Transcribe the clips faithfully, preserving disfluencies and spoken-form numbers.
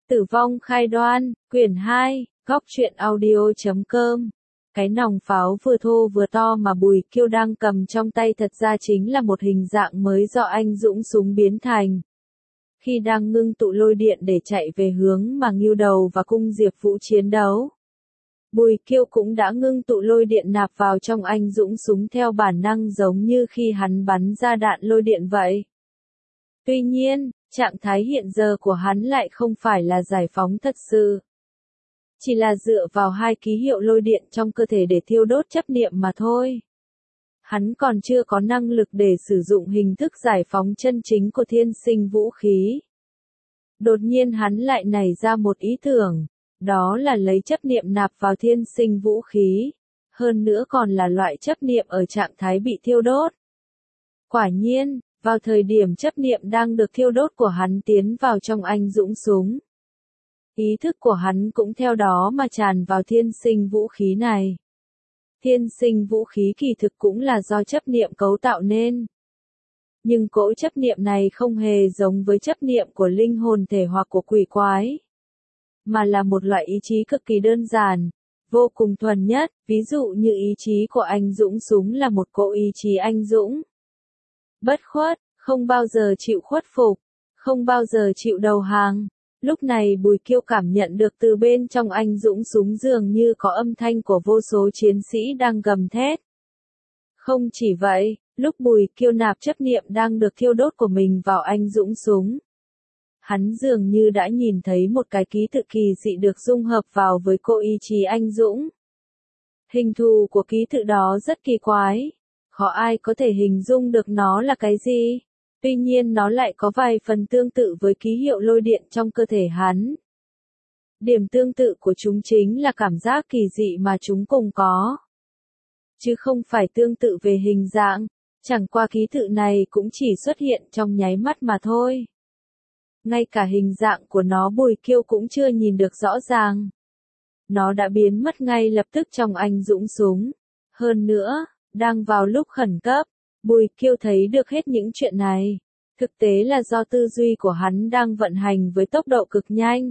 Tử vong khai đoan, quyển hai, góc truyện audio chấm com. Cái nòng pháo vừa thô vừa to mà Bùi Kiêu đang cầm trong tay thật ra chính là một hình dạng mới do anh Dũng súng biến thành. Khi đang ngưng tụ lôi điện để chạy về hướng mà Ngưu Đầu và Cung Diệp Vũ chiến đấu, Bùi Kiêu cũng đã ngưng tụ lôi điện nạp vào trong anh Dũng súng theo bản năng giống như khi hắn bắn ra đạn lôi điện vậy. Tuy nhiên, trạng thái hiện giờ của hắn lại không phải là giải phóng thật sự. Chỉ là dựa vào hai ký hiệu lôi điện trong cơ thể để thiêu đốt chấp niệm mà thôi. Hắn còn chưa có năng lực để sử dụng hình thức giải phóng chân chính của thiên sinh vũ khí. Đột nhiên hắn lại nảy ra một ý tưởng, đó là lấy chấp niệm nạp vào thiên sinh vũ khí, hơn nữa còn là loại chấp niệm ở trạng thái bị thiêu đốt. Quả nhiên, vào thời điểm chấp niệm đang được thiêu đốt của hắn tiến vào trong anh Dũng súng, ý thức của hắn cũng theo đó mà tràn vào thiên sinh vũ khí này. Thiên sinh vũ khí kỳ thực cũng là do chấp niệm cấu tạo nên. Nhưng cỗ chấp niệm này không hề giống với chấp niệm của linh hồn thể hoặc của quỷ quái, mà là một loại ý chí cực kỳ đơn giản, vô cùng thuần nhất, ví dụ như ý chí của anh Dũng súng là một cỗ ý chí anh Dũng. Bất khuất, không bao giờ chịu khuất phục, không bao giờ chịu đầu hàng. Lúc này Bùi Kiêu cảm nhận được từ bên trong anh Dũng súng dường như có âm thanh của vô số chiến sĩ đang gầm thét. Không chỉ vậy, lúc Bùi Kiêu nạp chấp niệm đang được thiêu đốt của mình vào anh Dũng súng, hắn dường như đã nhìn thấy một cái ký tự kỳ dị được dung hợp vào với cỗ ý chí anh Dũng. Hình thù của ký tự đó rất kỳ quái, khó ai có thể hình dung được nó là cái gì. Tuy nhiên nó lại có vài phần tương tự với ký hiệu lôi điện trong cơ thể hắn. Điểm tương tự của chúng chính là cảm giác kỳ dị mà chúng cùng có, chứ không phải tương tự về hình dạng, chẳng qua ký tự này cũng chỉ xuất hiện trong nháy mắt mà thôi. Ngay cả hình dạng của nó Bùi Kiêu cũng chưa nhìn được rõ ràng. Nó đã biến mất ngay lập tức trong anh Dũng súng. Hơn nữa, đang vào lúc khẩn cấp, Bùi Kiêu thấy được hết những chuyện này. Thực tế là do tư duy của hắn đang vận hành với tốc độ cực nhanh.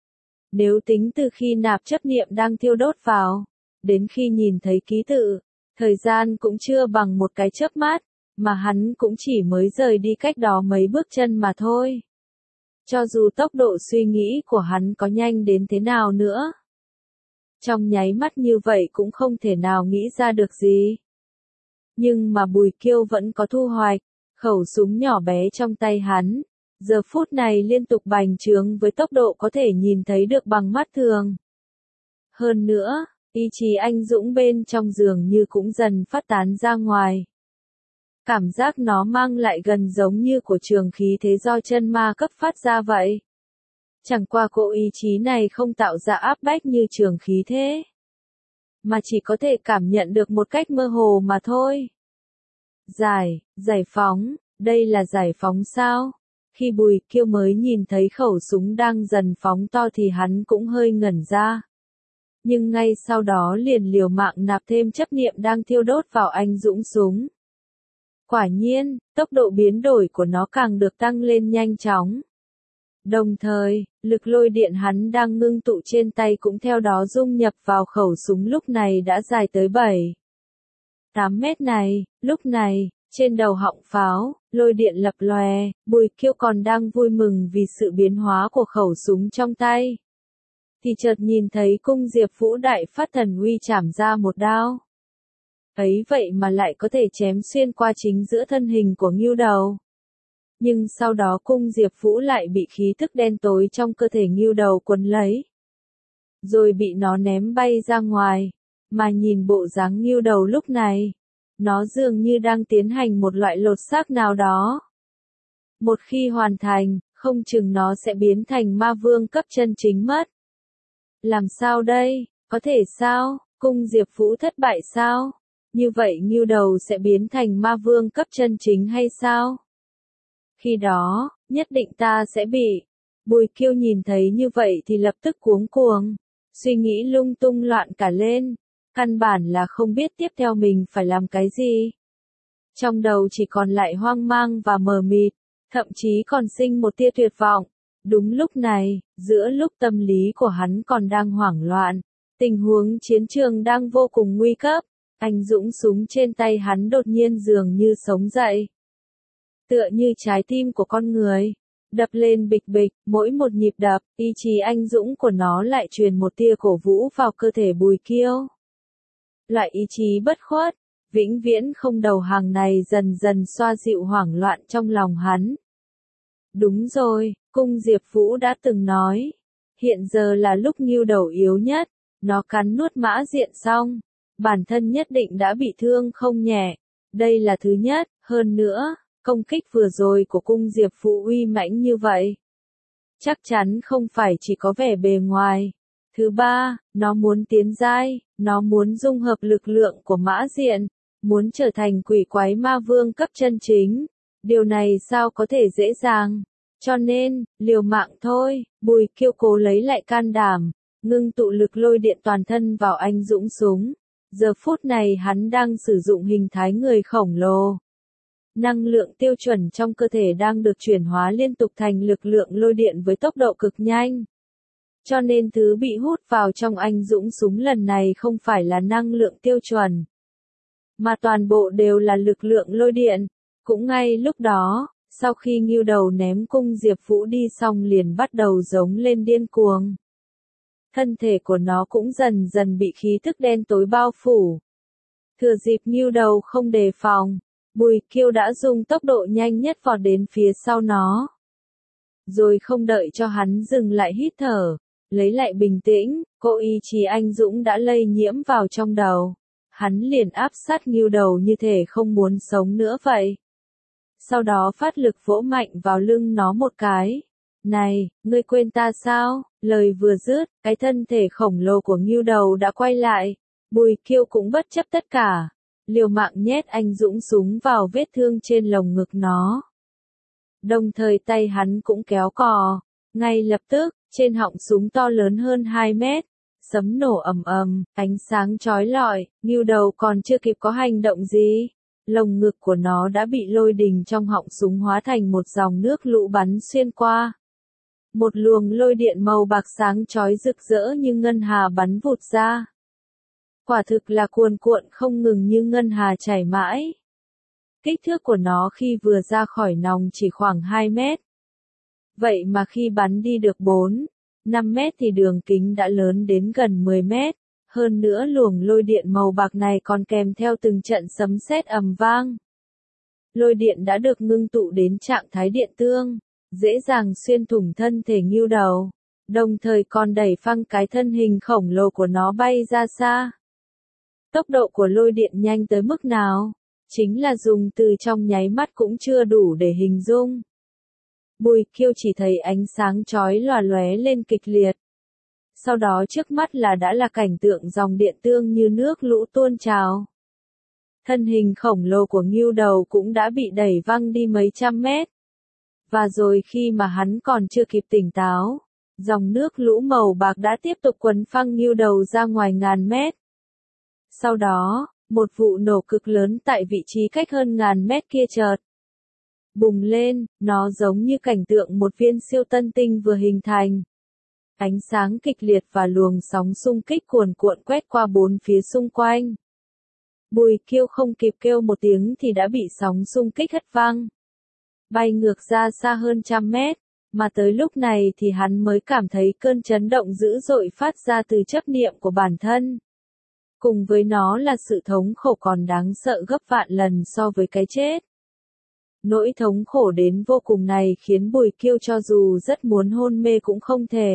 Nếu tính từ khi nạp chấp niệm đang thiêu đốt vào, đến khi nhìn thấy ký tự, thời gian cũng chưa bằng một cái chớp mắt, mà hắn cũng chỉ mới rời đi cách đó mấy bước chân mà thôi. Cho dù tốc độ suy nghĩ của hắn có nhanh đến thế nào nữa, trong nháy mắt như vậy cũng không thể nào nghĩ ra được gì. Nhưng mà Bùi Kiêu vẫn có thu hoạch, khẩu súng nhỏ bé trong tay hắn, giờ phút này liên tục bành trướng với tốc độ có thể nhìn thấy được bằng mắt thường. Hơn nữa, ý chí anh Dũng bên trong dường như cũng dần phát tán ra ngoài. Cảm giác nó mang lại gần giống như của trường khí thế do chân ma cấp phát ra vậy. Chẳng qua cỗ ý chí này không tạo ra áp bách như trường khí thế, mà chỉ có thể cảm nhận được một cách mơ hồ mà thôi. Giải, giải phóng, đây là giải phóng sao? Khi Bùi Kiêu mới nhìn thấy khẩu súng đang dần phóng to thì hắn cũng hơi ngẩn ra. Nhưng ngay sau đó liền liều mạng nạp thêm chấp niệm đang thiêu đốt vào anh Dũng súng. Quả nhiên, tốc độ biến đổi của nó càng được tăng lên nhanh chóng. Đồng thời, lực lôi điện hắn đang ngưng tụ trên tay cũng theo đó dung nhập vào khẩu súng lúc này đã dài tới bảy, tám mét này. Lúc này, trên đầu họng pháo, lôi điện lập lòe, Bùi Kiêu còn đang vui mừng vì sự biến hóa của khẩu súng trong tay. Thì chợt nhìn thấy Cung Diệp Vũ đại phát thần uy chảm ra một đao. Ấy vậy mà lại có thể chém xuyên qua chính giữa thân hình của Ngưu Đầu. Nhưng sau đó Cung Diệp Vũ lại bị khí thức đen tối trong cơ thể Ngưu Đầu quấn lấy, rồi bị nó ném bay ra ngoài. Mà nhìn bộ dáng Ngưu Đầu lúc này, nó dường như đang tiến hành một loại lột xác nào đó. Một khi hoàn thành, không chừng nó sẽ biến thành ma vương cấp chân chính mất. Làm sao đây? Có thể sao? Cung Diệp Vũ thất bại sao? Như vậy Ngưu Đầu sẽ biến thành ma vương cấp chân chính hay sao? Khi đó, nhất định ta sẽ bị. Bùi Kiêu nhìn thấy như vậy thì lập tức cuống cuồng, suy nghĩ lung tung loạn cả lên, căn bản là không biết tiếp theo mình phải làm cái gì. Trong đầu chỉ còn lại hoang mang và mờ mịt, thậm chí còn sinh một tia tuyệt vọng. Đúng lúc này, giữa lúc tâm lý của hắn còn đang hoảng loạn, tình huống chiến trường đang vô cùng nguy cấp, anh Dũng súng trên tay hắn đột nhiên dường như sống dậy. Tựa như trái tim của con người, đập lên bịch bịch, mỗi một nhịp đập, ý chí anh Dũng của nó lại truyền một tia cổ vũ vào cơ thể Bùi Kiêu. Loại ý chí bất khuất, vĩnh viễn không đầu hàng này dần dần xoa dịu hoảng loạn trong lòng hắn. Đúng rồi, Cung Diệp Vũ đã từng nói, hiện giờ là lúc Ngưu Đầu yếu nhất, nó cắn nuốt Mã Diện xong, bản thân nhất định đã bị thương không nhẹ. Đây là thứ nhất, hơn nữa, công kích vừa rồi của Cung Diệp Vũ uy mãnh như vậy. Chắc chắn không phải chỉ có vẻ bề ngoài. Thứ ba, nó muốn tiến giai, nó muốn dung hợp lực lượng của Mã Diện, muốn trở thành quỷ quái ma vương cấp chân chính. Điều này sao có thể dễ dàng? Cho nên, liều mạng thôi, Bùi Kiêu cố lấy lại can đảm, ngưng tụ lực lôi điện toàn thân vào anh Dũng súng. Giờ phút này hắn đang sử dụng hình thái người khổng lồ. Năng lượng tiêu chuẩn trong cơ thể đang được chuyển hóa liên tục thành lực lượng lôi điện với tốc độ cực nhanh. Cho nên thứ bị hút vào trong anh Dũng súng lần này không phải là năng lượng tiêu chuẩn, mà toàn bộ đều là lực lượng lôi điện. Cũng ngay lúc đó, sau khi Ngưu Đầu ném Cung Diệp Vũ đi xong liền bắt đầu giống lên điên cuồng. Thân thể của nó cũng dần dần bị khí tức đen tối bao phủ. Thừa dịp Ngưu Đầu không đề phòng, Bùi Kiêu đã dùng tốc độ nhanh nhất vọt đến phía sau nó. Rồi không đợi cho hắn dừng lại hít thở, lấy lại bình tĩnh, cô ý chí anh Dũng đã lây nhiễm vào trong đầu. Hắn liền áp sát Ngưu Đầu như thể không muốn sống nữa vậy. Sau đó phát lực vỗ mạnh vào lưng nó một cái. Này, ngươi quên ta sao? Lời vừa dứt, cái thân thể khổng lồ của Ngưu Đầu đã quay lại. Bùi Kiêu cũng bất chấp tất cả, liều mạng nhét anh Dũng súng vào vết thương trên lồng ngực nó. Đồng thời tay hắn cũng kéo cò. Ngay lập tức, trên họng súng to lớn hơn hai mét, sấm nổ ầm ầm, ánh sáng chói lọi, Ngưu Đầu còn chưa kịp có hành động gì. Lồng ngực của nó đã bị lôi đình trong họng súng hóa thành một dòng nước lũ bắn xuyên qua. Một luồng lôi điện màu bạc sáng chói rực rỡ như ngân hà bắn vụt ra. Quả thực là cuồn cuộn không ngừng như ngân hà chảy mãi. Kích thước của nó khi vừa ra khỏi nòng chỉ khoảng hai mét. Vậy mà khi bắn đi được bốn, năm mét thì đường kính đã lớn đến gần mười mét. Hơn nữa luồng lôi điện màu bạc này còn kèm theo từng trận sấm sét ầm vang. Lôi điện đã được ngưng tụ đến trạng thái điện tương, dễ dàng xuyên thủng thân thể Ngưu Đầu, đồng thời còn đẩy phăng cái thân hình khổng lồ của nó bay ra xa. Tốc độ của lôi điện nhanh tới mức nào? Chính là dùng từ trong nháy mắt cũng chưa đủ để hình dung. Bùi Kiêu chỉ thấy ánh sáng chói lòa lóe lên kịch liệt. Sau đó trước mắt là đã là cảnh tượng dòng điện tương như nước lũ tuôn trào. Thân hình khổng lồ của Ngưu Đầu cũng đã bị đẩy văng đi mấy trăm mét. Và rồi khi mà hắn còn chưa kịp tỉnh táo, dòng nước lũ màu bạc đã tiếp tục quấn phăng Ngưu Đầu ra ngoài ngàn mét. Sau đó, một vụ nổ cực lớn tại vị trí cách hơn ngàn mét kia chợt bùng lên, nó giống như cảnh tượng một viên siêu tân tinh vừa hình thành. Ánh sáng kịch liệt và luồng sóng xung kích cuồn cuộn quét qua bốn phía xung quanh. Bùi Kiêu không kịp kêu một tiếng thì đã bị sóng xung kích hất văng, bay ngược ra xa hơn trăm mét, mà tới lúc này thì hắn mới cảm thấy cơn chấn động dữ dội phát ra từ chấp niệm của bản thân. Cùng với nó là sự thống khổ còn đáng sợ gấp vạn lần so với cái chết. Nỗi thống khổ đến vô cùng này khiến Bùi Kiêu cho dù rất muốn hôn mê cũng không thể.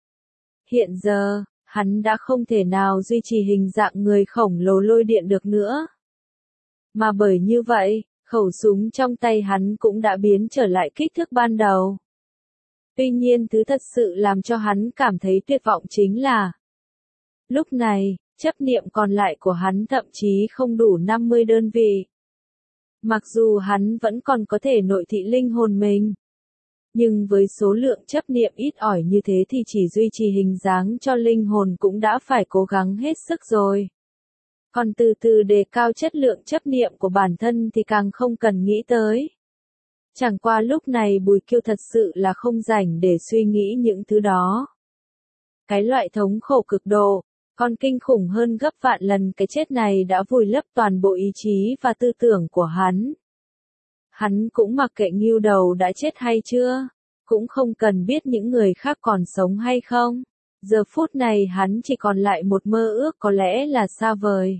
Hiện giờ, hắn đã không thể nào duy trì hình dạng người khổng lồ lôi điện được nữa. Mà bởi như vậy, khẩu súng trong tay hắn cũng đã biến trở lại kích thước ban đầu. Tuy nhiên thứ thật sự làm cho hắn cảm thấy tuyệt vọng chính là lúc này, chấp niệm còn lại của hắn thậm chí không đủ năm mươi đơn vị. Mặc dù hắn vẫn còn có thể nội thị linh hồn mình, nhưng với số lượng chấp niệm ít ỏi như thế thì chỉ duy trì hình dáng cho linh hồn cũng đã phải cố gắng hết sức rồi. Còn từ từ đề cao chất lượng chấp niệm của bản thân thì càng không cần nghĩ tới. Chẳng qua lúc này Bùi Kiêu thật sự là không rảnh để suy nghĩ những thứ đó. Cái loại thống khổ cực độ, còn kinh khủng hơn gấp vạn lần cái chết này đã vùi lấp toàn bộ ý chí và tư tưởng của hắn. Hắn cũng mặc kệ Ngưu Đầu đã chết hay chưa, cũng không cần biết những người khác còn sống hay không. Giờ phút này hắn chỉ còn lại một mơ ước có lẽ là xa vời.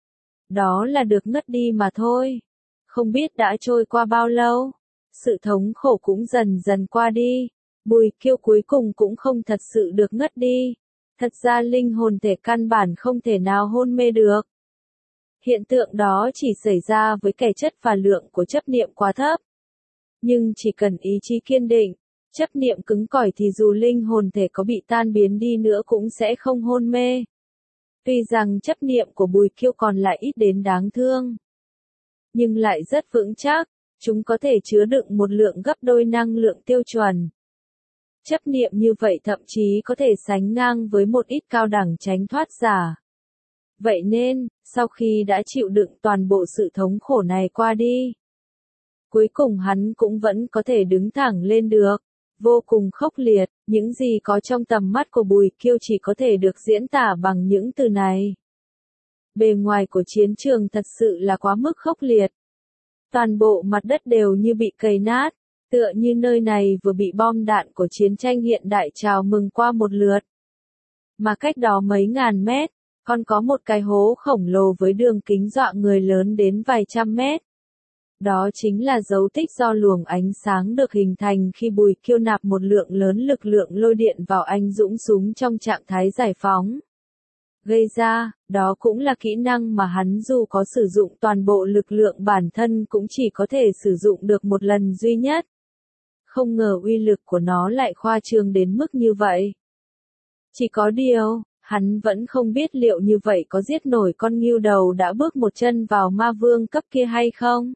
Đó là được ngất đi mà thôi. Không biết đã trôi qua bao lâu, sự thống khổ cũng dần dần qua đi. Bùi Kiêu cuối cùng cũng không thật sự được ngất đi. Thật ra linh hồn thể căn bản không thể nào hôn mê được. Hiện tượng đó chỉ xảy ra với kẻ chất và lượng của chấp niệm quá thấp. Nhưng chỉ cần ý chí kiên định, chấp niệm cứng cỏi thì dù linh hồn thể có bị tan biến đi nữa cũng sẽ không hôn mê. Tuy rằng chấp niệm của Bùi Kiêu còn lại ít đến đáng thương, nhưng lại rất vững chắc, chúng có thể chứa đựng một lượng gấp đôi năng lượng tiêu chuẩn. Chấp niệm như vậy thậm chí có thể sánh ngang với một ít cao đẳng tránh thoát giả. Vậy nên, sau khi đã chịu đựng toàn bộ sự thống khổ này qua đi, cuối cùng hắn cũng vẫn có thể đứng thẳng lên được. Vô cùng khốc liệt, những gì có trong tầm mắt của Bùi Kiêu chỉ có thể được diễn tả bằng những từ này. Bề ngoài của chiến trường thật sự là quá mức khốc liệt. Toàn bộ mặt đất đều như bị cày nát, tựa như nơi này vừa bị bom đạn của chiến tranh hiện đại chào mừng qua một lượt. Mà cách đó mấy ngàn mét, còn có một cái hố khổng lồ với đường kính dọa người lớn đến vài trăm mét. Đó chính là dấu tích do luồng ánh sáng được hình thành khi Bùi Kiêu nạp một lượng lớn lực lượng lôi điện vào anh dũng súng trong trạng thái giải phóng. Gây ra, đó cũng là kỹ năng mà hắn dù có sử dụng toàn bộ lực lượng bản thân cũng chỉ có thể sử dụng được một lần duy nhất. Không ngờ uy lực của nó lại khoa trương đến mức như vậy. Chỉ có điều, hắn vẫn không biết liệu như vậy có giết nổi con Ngưu Đầu đã bước một chân vào ma vương cấp kia hay không.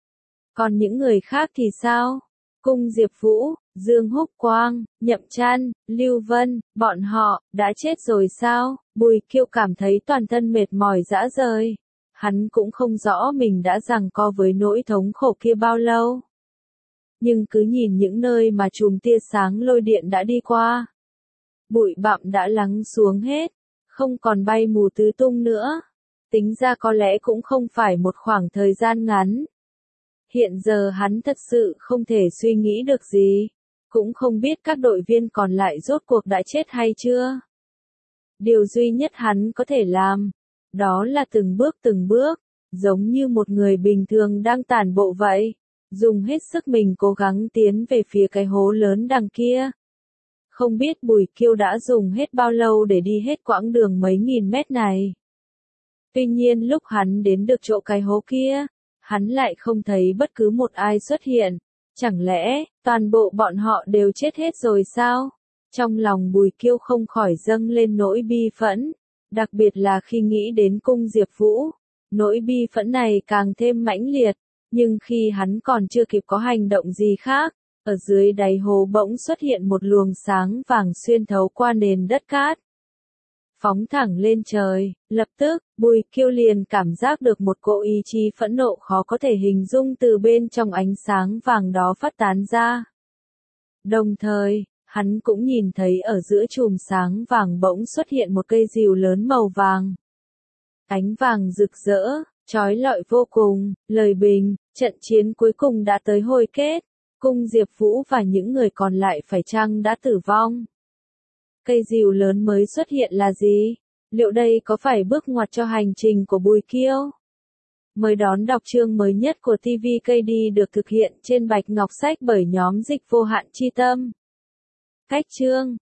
Còn những người khác thì sao? Cung Diệp Vũ, Dương Húc Quang, Nhậm Trăn, Lưu Vân, bọn họ, đã chết rồi sao? Bùi Kiêu cảm thấy toàn thân mệt mỏi rã rời. Hắn cũng không rõ mình đã giằng co với nỗi thống khổ kia bao lâu. Nhưng cứ nhìn những nơi mà chùm tia sáng lôi điện đã đi qua. Bụi bặm đã lắng xuống hết, không còn bay mù tứ tung nữa. Tính ra có lẽ cũng không phải một khoảng thời gian ngắn. Hiện giờ hắn thật sự không thể suy nghĩ được gì, cũng không biết các đội viên còn lại rốt cuộc đã chết hay chưa. Điều duy nhất hắn có thể làm, đó là từng bước từng bước, giống như một người bình thường đang tản bộ vậy, dùng hết sức mình cố gắng tiến về phía cái hố lớn đằng kia. Không biết Bùi Kiêu đã dùng hết bao lâu để đi hết quãng đường mấy nghìn mét này. Tuy nhiên lúc hắn đến được chỗ cái hố kia, hắn lại không thấy bất cứ một ai xuất hiện. Chẳng lẽ, toàn bộ bọn họ đều chết hết rồi sao? Trong lòng Bùi Kiêu không khỏi dâng lên nỗi bi phẫn, đặc biệt là khi nghĩ đến Cung Diệp Vũ. Nỗi bi phẫn này càng thêm mãnh liệt, nhưng khi hắn còn chưa kịp có hành động gì khác, ở dưới đáy hố bỗng xuất hiện một luồng sáng vàng xuyên thấu qua nền đất cát. Phóng thẳng lên trời, lập tức, Bùi Kiêu liền cảm giác được một cỗ ý chí phẫn nộ khó có thể hình dung từ bên trong ánh sáng vàng đó phát tán ra. Đồng thời, hắn cũng nhìn thấy ở giữa chùm sáng vàng bỗng xuất hiện một cây rìu lớn màu vàng. Ánh vàng rực rỡ, chói lọi vô cùng, lời bình, trận chiến cuối cùng đã tới hồi kết, Cung Diệp Vũ và những người còn lại phải chăng đã tử vong? Cây rìu lớn mới xuất hiện là gì? Liệu đây có phải bước ngoặt cho hành trình của Bùi Kiêu? Mời đón đọc chương mới nhất của tê vê ca đê được thực hiện trên Bạch Ngọc Sách bởi nhóm dịch vô hạn chi tâm. Cách chương